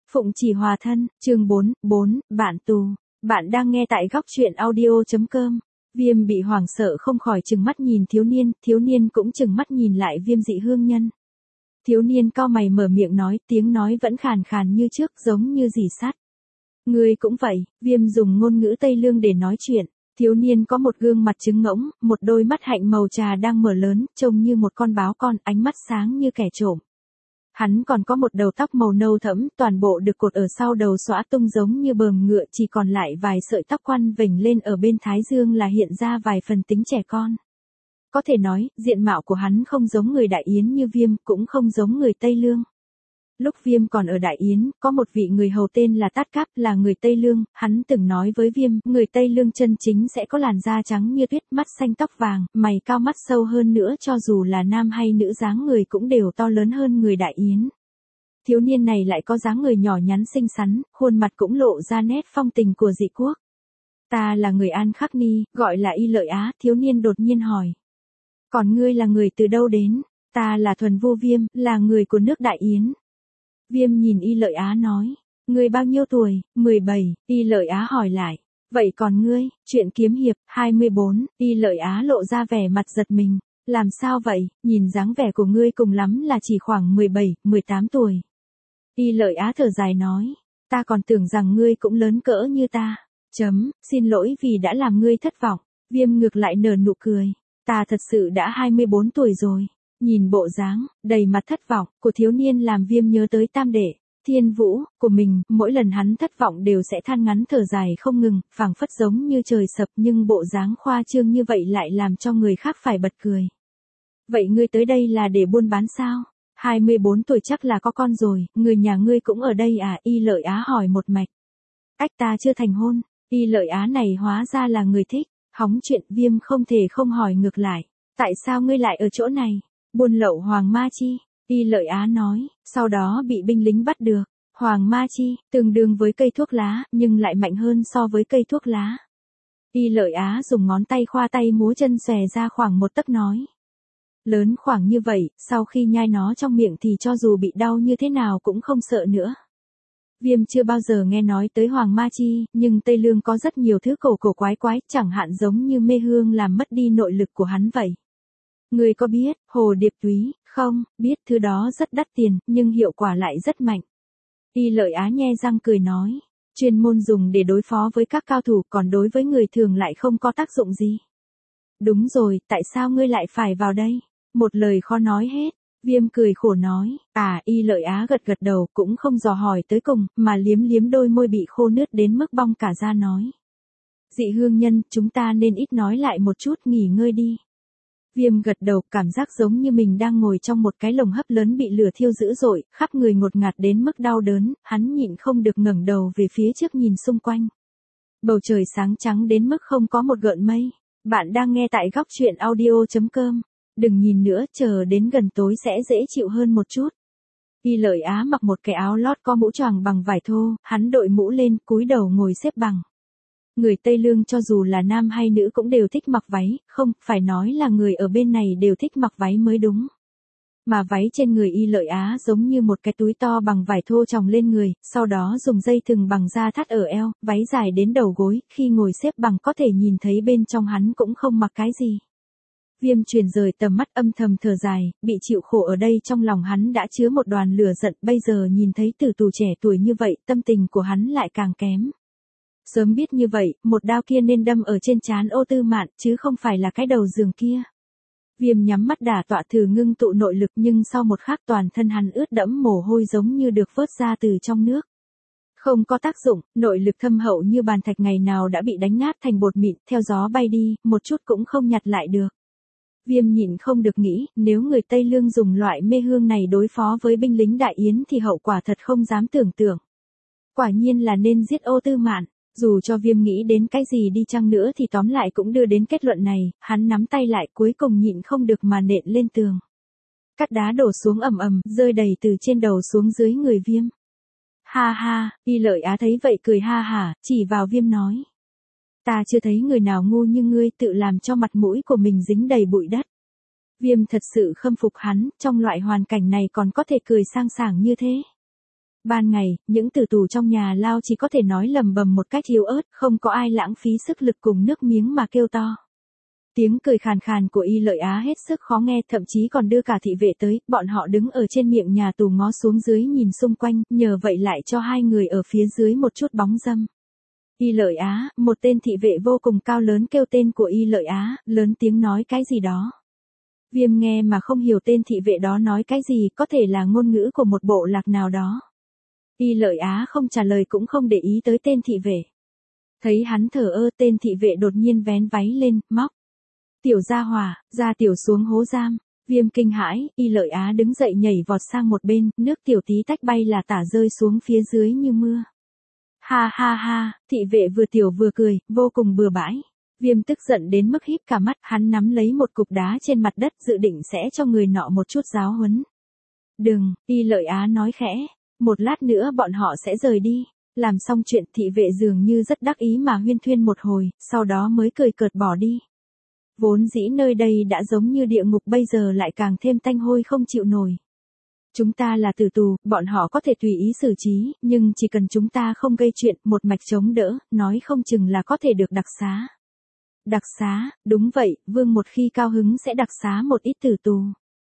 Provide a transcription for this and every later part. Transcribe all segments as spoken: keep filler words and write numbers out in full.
Phụng Chỉ Hòa Thân, chương bốn, bốn, Bạn Tù. Bạn đang nghe tại góc truyện audio.com. Viêm bị hoảng sợ không khỏi trừng mắt nhìn thiếu niên, thiếu niên cũng trừng mắt nhìn lại Viêm dị hương nhân. Thiếu niên cau mày mở miệng nói, tiếng nói vẫn khàn khàn như trước, giống như rỉ sắt. Ngươi cũng vậy, Viêm dùng ngôn ngữ Tây Lương để nói chuyện. Thiếu niên có một gương mặt trứng ngỗng, một đôi mắt hạnh màu trà đang mở lớn, trông như một con báo con, ánh mắt sáng như kẻ trộm. Hắn còn có một đầu tóc màu nâu thẫm, toàn bộ được cột ở sau đầu xõa tung giống như bờm ngựa, chỉ còn lại vài sợi tóc quăn vểnh lên ở bên thái dương là hiện ra vài phần tính trẻ con. Có thể nói, diện mạo của hắn không giống người Đại Yến như Viêm, cũng không giống người Tây Lương. Lúc Viêm còn ở Đại Yến, có một vị người hầu tên là Tát Cáp, là người Tây Lương, hắn từng nói với Viêm, người Tây Lương chân chính sẽ có làn da trắng như tuyết, mắt xanh tóc vàng, mày cao mắt sâu hơn nữa, cho dù là nam hay nữ dáng người cũng đều to lớn hơn người Đại Yến. Thiếu niên này lại có dáng người nhỏ nhắn xinh xắn, khuôn mặt cũng lộ ra nét phong tình của dị quốc. Ta là người An Khắc Ni, gọi là Y Lợi Á, thiếu niên đột nhiên hỏi. Còn ngươi là người từ đâu đến? Ta là Thuần Vô Viêm, là người của nước Đại Yến. Viêm nhìn Y Lợi Á nói, ngươi bao nhiêu tuổi? mười bảy, Y Lợi Á hỏi lại. Vậy còn ngươi? Truyện kiếm hiệp, hai mươi bốn, Y Lợi Á lộ ra vẻ mặt giật mình. Làm sao vậy? Nhìn dáng vẻ của ngươi cùng lắm là chỉ khoảng mười bảy, mười tám tuổi. Y Lợi Á thở dài nói, ta còn tưởng rằng ngươi cũng lớn cỡ như ta. Chấm, xin lỗi vì đã làm ngươi thất vọng. Viêm ngược lại nở nụ cười. Ta thật sự đã hai mươi bốn tuổi rồi. Nhìn bộ dáng, đầy mặt thất vọng, của thiếu niên làm Viêm nhớ tới tam đệ, Thiên Vũ, của mình, mỗi lần hắn thất vọng đều sẽ than ngắn thở dài không ngừng, phảng phất giống như trời sập, nhưng bộ dáng khoa trương như vậy lại làm cho người khác phải bật cười. Vậy ngươi tới đây là để buôn bán sao? hai mươi bốn tuổi chắc là có con rồi, người nhà ngươi cũng ở đây à? Y Lợi Á hỏi một mạch. Ách, ta chưa thành hôn. Y Lợi Á này hóa ra là người thích, hóng chuyện. Viêm không thể không hỏi ngược lại. Tại sao ngươi lại ở chỗ này? Buôn lậu Hoàng Ma Chi, Y Lợi Á nói, sau đó bị binh lính bắt được. Hoàng Ma Chi, tương đương với cây thuốc lá, nhưng lại mạnh hơn so với cây thuốc lá. Y Lợi Á dùng ngón tay khoa tay múa chân xòe ra khoảng một tấc nói. Lớn khoảng như vậy, sau khi nhai nó trong miệng thì cho dù bị đau như thế nào cũng không sợ nữa. Viêm chưa bao giờ nghe nói tới Hoàng Ma Chi, nhưng Tây Lương có rất nhiều thứ cổ cổ quái quái, chẳng hạn giống như mê hương làm mất đi nội lực của hắn vậy. Ngươi có biết, hồ điệp túy, không? Biết, thứ đó rất đắt tiền, nhưng hiệu quả lại rất mạnh. Y Lợi Á nhe răng cười nói, chuyên môn dùng để đối phó với các cao thủ, còn đối với người thường lại không có tác dụng gì. Đúng rồi, tại sao ngươi lại phải vào đây? Một lời khó nói hết. Viêm cười khổ nói, à, Y Lợi Á gật gật đầu, cũng không dò hỏi tới cùng, mà liếm liếm đôi môi bị khô nứt đến mức bong cả da nói. Dị hương nhân, chúng ta nên ít nói lại một chút, nghỉ ngơi đi. Viêm gật đầu, cảm giác giống như mình đang ngồi trong một cái lồng hấp lớn bị lửa thiêu dữ dội, khắp người ngột ngạt đến mức đau đớn, hắn nhịn không được ngẩng đầu về phía trước nhìn xung quanh. Bầu trời sáng trắng đến mức không có một gợn mây. Bạn đang nghe tại góc truyện audio.com. Đừng nhìn nữa, chờ đến gần tối sẽ dễ chịu hơn một chút. Y Lợi Á mặc một cái áo lót có mũ choàng bằng vải thô, hắn đội mũ lên, cúi đầu ngồi xếp bằng. Người Tây Lương cho dù là nam hay nữ cũng đều thích mặc váy, không, phải nói là người ở bên này đều thích mặc váy mới đúng. Mà váy trên người Y Lợi Á giống như một cái túi to bằng vải thô chồng lên người, sau đó dùng dây thừng bằng da thắt ở eo, váy dài đến đầu gối, khi ngồi xếp bằng có thể nhìn thấy bên trong hắn cũng không mặc cái gì. Viêm truyền rời tầm mắt âm thầm thở dài, bị chịu khổ ở đây trong lòng hắn đã chứa một đoàn lửa giận, bây giờ nhìn thấy tử tù trẻ tuổi như vậy, tâm tình của hắn lại càng kém. Sớm biết như vậy, một đao kia nên đâm ở trên trán Ô Tư Mạn, chứ không phải là cái đầu giường kia. Viêm nhắm mắt đả tọa thử ngưng tụ nội lực, nhưng sau một khắc toàn thân hắn ướt đẫm mồ hôi giống như được vớt ra từ trong nước. Không có tác dụng, nội lực thâm hậu như bàn thạch ngày nào đã bị đánh nát thành bột mịn, theo gió bay đi, một chút cũng không nhặt lại được. Viêm nhịn không được nghĩ, nếu người Tây Lương dùng loại mê hương này đối phó với binh lính Đại Yến thì hậu quả thật không dám tưởng tượng. Quả nhiên là nên giết Ô Tư Mạn. Dù cho Viêm nghĩ đến cái gì đi chăng nữa thì tóm lại cũng đưa đến kết luận này, hắn nắm tay lại cuối cùng nhịn không được mà nện lên tường. Cát đá đổ xuống ầm ầm, rơi đầy từ trên đầu xuống dưới người Viêm. Ha ha, Y Lợi Á thấy vậy cười ha hả, chỉ vào Viêm nói. Ta chưa thấy người nào ngu như ngươi, tự làm cho mặt mũi của mình dính đầy bụi đất. Viêm thật sự khâm phục hắn, trong loại hoàn cảnh này còn có thể cười sang sảng như thế. Ban ngày, những tử tù trong nhà lao chỉ có thể nói lầm bầm một cách yếu ớt, không có ai lãng phí sức lực cùng nước miếng mà kêu to. Tiếng cười khàn khàn của Y Lợi Á hết sức khó nghe, thậm chí còn đưa cả thị vệ tới, bọn họ đứng ở trên miệng nhà tù ngó xuống dưới nhìn xung quanh, nhờ vậy lại cho hai người ở phía dưới một chút bóng dâm. Y Lợi Á, một tên thị vệ vô cùng cao lớn kêu tên của Y Lợi Á, lớn tiếng nói cái gì đó. Viêm nghe mà không hiểu tên thị vệ đó nói cái gì, có thể là ngôn ngữ của một bộ lạc nào đó. Y Lợi Á không trả lời cũng không để ý tới tên thị vệ. Thấy hắn thờ ơ, tên thị vệ đột nhiên vén váy lên, móc. Tiểu gia hỏa, ra tiểu xuống hố giam. Viêm kinh hãi, Y Lợi Á đứng dậy nhảy vọt sang một bên, nước tiểu tí tách bay là tả rơi xuống phía dưới như mưa. Ha ha ha, thị vệ vừa tiểu vừa cười, vô cùng bừa bãi. Viêm tức giận đến mức híp cả mắt, hắn nắm lấy một cục đá trên mặt đất dự định sẽ cho người nọ một chút giáo huấn. Đừng, Y Lợi Á nói khẽ, một lát nữa bọn họ sẽ rời đi. Làm xong chuyện thị vệ dường như rất đắc ý mà huyên thuyên một hồi, sau đó mới cười cợt bỏ đi. Vốn dĩ nơi đây đã giống như địa ngục bây giờ lại càng thêm tanh hôi không chịu nổi. Chúng ta là tử tù, bọn họ có thể tùy ý xử trí, nhưng chỉ cần chúng ta không gây chuyện, một mạch chống đỡ, nói không chừng là có thể được đặc xá. Đặc xá, đúng vậy, vương một khi cao hứng sẽ đặc xá một ít tử tù.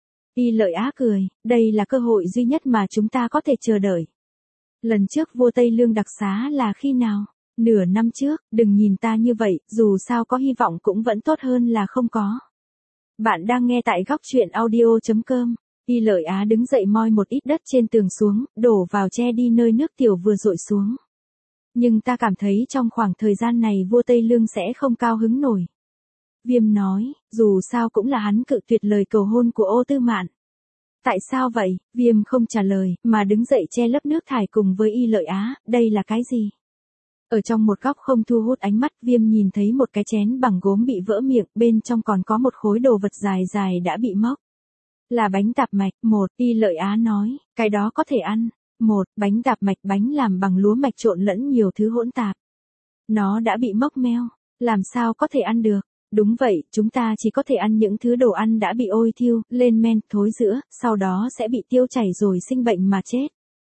Y Lợi Á cười, đây là cơ hội duy nhất mà chúng ta có thể chờ đợi. Lần trước vua Tây Lương đặc xá là khi nào? Nửa năm trước, đừng nhìn ta như vậy, dù sao có hy vọng cũng vẫn tốt hơn là không có. Bạn đang nghe tại góc truyện audio chấm com. Y Lợi Á đứng dậy moi một ít đất trên tường xuống, đổ vào che đi nơi nước tiểu vừa dội xuống. Nhưng ta cảm thấy trong khoảng thời gian này vua Tây Lương sẽ không cao hứng nổi. Viêm nói, dù sao cũng là hắn cự tuyệt lời cầu hôn của Ô Tư Mạn. Tại sao vậy? Viêm không trả lời, mà đứng dậy che lấp nước thải cùng với Y Lợi Á, đây là cái gì? Ở trong một góc không thu hút ánh mắt, Viêm nhìn thấy một cái chén bằng gốm bị vỡ miệng, bên trong còn có một khối đồ vật dài dài đã bị móc. Là bánh tạp mạch, một, Y Lợi Á nói, cái đó có thể ăn. Một, bánh tạp mạch bánh làm bằng lúa mạch trộn lẫn nhiều thứ hỗn tạp. Nó đã bị mốc meo, làm sao có thể ăn được? Đúng vậy, chúng ta chỉ có thể ăn những thứ đồ ăn đã bị ôi thiêu, lên men, thối rữa, sau đó sẽ bị tiêu chảy rồi sinh bệnh mà chết.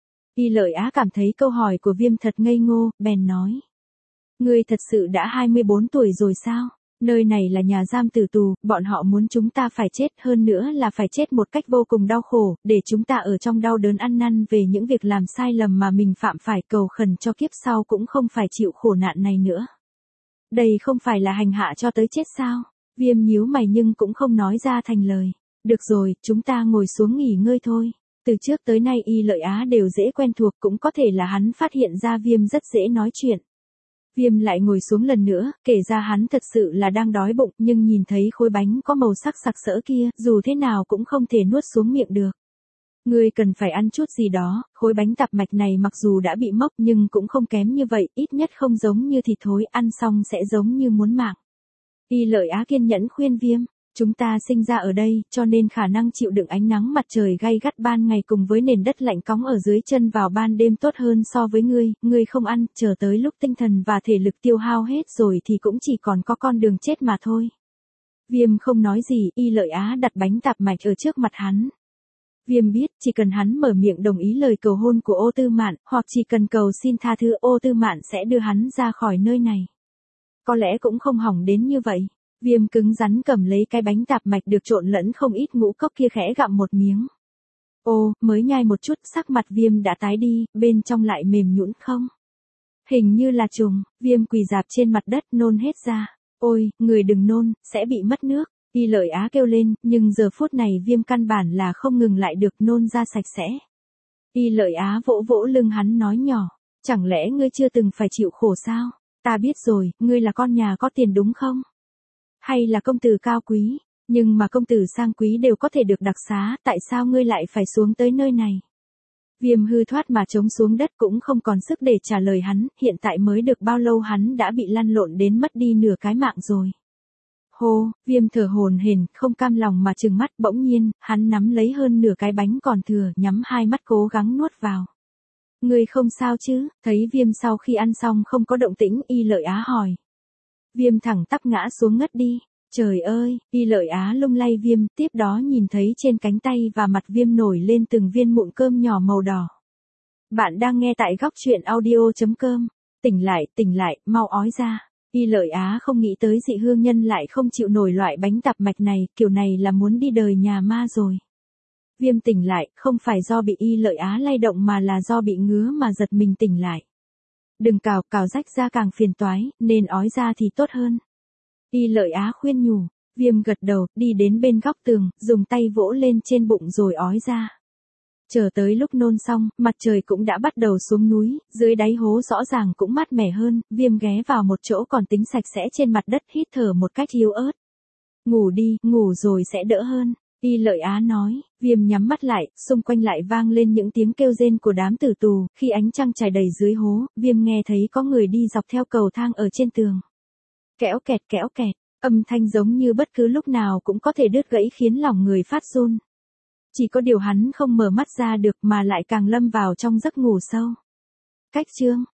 Y Lợi Á cảm thấy câu hỏi của Viêm thật ngây ngô, bèn nói. Ngươi thật sự đã hai mươi bốn tuổi rồi sao? Nơi này là nhà giam tử tù, bọn họ muốn chúng ta phải chết, hơn nữa là phải chết một cách vô cùng đau khổ, để chúng ta ở trong đau đớn ăn năn về những việc làm sai lầm mà mình phạm phải, cầu khẩn cho kiếp sau cũng không phải chịu khổ nạn này nữa. Đây không phải là hành hạ cho tới chết sao? Viêm nhíu mày nhưng cũng không nói ra thành lời. Được rồi, chúng ta ngồi xuống nghỉ ngơi thôi. Từ trước tới nay Y Lợi Á đều dễ quen thuộc, cũng có thể là hắn phát hiện ra Viêm rất dễ nói chuyện. Viêm lại ngồi xuống lần nữa, kể ra hắn thật sự là đang đói bụng, nhưng nhìn thấy khối bánh có màu sắc sặc sỡ kia, dù thế nào cũng không thể nuốt xuống miệng được. Ngươi cần phải ăn chút gì đó, khối bánh tạp mạch này mặc dù đã bị mốc nhưng cũng không kém như vậy, ít nhất không giống như thịt thối, ăn xong sẽ giống như muốn mạng. Y Lợi Á kiên nhẫn khuyên Viêm, chúng ta sinh ra ở đây, cho nên khả năng chịu đựng ánh nắng mặt trời gay gắt ban ngày cùng với nền đất lạnh cóng ở dưới chân vào ban đêm tốt hơn so với ngươi, ngươi không ăn, chờ tới lúc tinh thần và thể lực tiêu hao hết rồi thì cũng chỉ còn có con đường chết mà thôi. Viêm không nói gì, Y Lợi Á đặt bánh tạp mạch ở trước mặt hắn. Viêm biết, chỉ cần hắn mở miệng đồng ý lời cầu hôn của Ô Tư Mạn, hoặc chỉ cần cầu xin tha thứ, Ô Tư Mạn sẽ đưa hắn ra khỏi nơi này. Có lẽ cũng không hỏng đến như vậy. Viêm cứng rắn cầm lấy cái bánh tạp mạch được trộn lẫn không ít ngũ cốc kia khẽ gặm một miếng. Ô, mới nhai một chút, sắc mặt Viêm đã tái đi, bên trong lại mềm nhũn không? Hình như là trùng, Viêm quỳ rạp trên mặt đất nôn hết ra. Ôi, người đừng nôn, sẽ bị mất nước. Y Lợi Á kêu lên, nhưng giờ phút này Viêm căn bản là không ngừng lại được, nôn ra sạch sẽ. Y Lợi Á vỗ vỗ lưng hắn nói nhỏ, chẳng lẽ ngươi chưa từng phải chịu khổ sao? Ta biết rồi, ngươi là con nhà có tiền đúng không? Hay là công tử cao quý, nhưng mà công tử sang quý đều có thể được đặc xá, tại sao ngươi lại phải xuống tới nơi này? Viêm hư thoát mà trống xuống đất cũng không còn sức để trả lời hắn, hiện tại mới được bao lâu hắn đã bị lăn lộn đến mất đi nửa cái mạng rồi. Hô, Viêm thở hổn hển, không cam lòng mà trừng mắt, bỗng nhiên, hắn nắm lấy hơn nửa cái bánh còn thừa, nhắm hai mắt cố gắng nuốt vào. Ngươi không sao chứ? Thấy Viêm sau khi ăn xong không có động tĩnh, Y Lợi Á hỏi. Viêm thẳng tắp ngã xuống ngất đi. Trời ơi, Y Lợi Á lung lay Viêm, tiếp đó nhìn thấy trên cánh tay và mặt Viêm nổi lên từng viên mụn cơm nhỏ màu đỏ. Bạn đang nghe tại góc chuyện audio chấm com. Tỉnh lại, tỉnh lại, mau ói ra. Y Lợi Á không nghĩ tới Dị Hương Nhân lại không chịu nổi loại bánh tạp mạch này, kiểu này là muốn đi đời nhà ma rồi. Viêm tỉnh lại, không phải do bị Y Lợi Á lay động mà là do bị ngứa mà giật mình tỉnh lại. Đừng cào, cào rách ra càng phiền toái, nên ói ra thì tốt hơn. Y Lợi Á khuyên nhủ, Viêm gật đầu, đi đến bên góc tường, dùng tay vỗ lên trên bụng rồi ói ra. Chờ tới lúc nôn xong, mặt trời cũng đã bắt đầu xuống núi, dưới đáy hố rõ ràng cũng mát mẻ hơn, Viêm ghé vào một chỗ còn tính sạch sẽ trên mặt đất hít thở một cách yếu ớt. Ngủ đi, ngủ rồi sẽ đỡ hơn. Y Lợi Á nói, Viêm nhắm mắt lại, xung quanh lại vang lên những tiếng kêu rên của đám tử tù, khi ánh trăng trải đầy dưới hố, Viêm nghe thấy có người đi dọc theo cầu thang ở trên tường. Kẽo kẹt kẽo kẹt, âm thanh giống như bất cứ lúc nào cũng có thể đứt gãy khiến lòng người phát run. Chỉ có điều hắn không mở mắt ra được mà lại càng lâm vào trong giấc ngủ sâu. Cách chương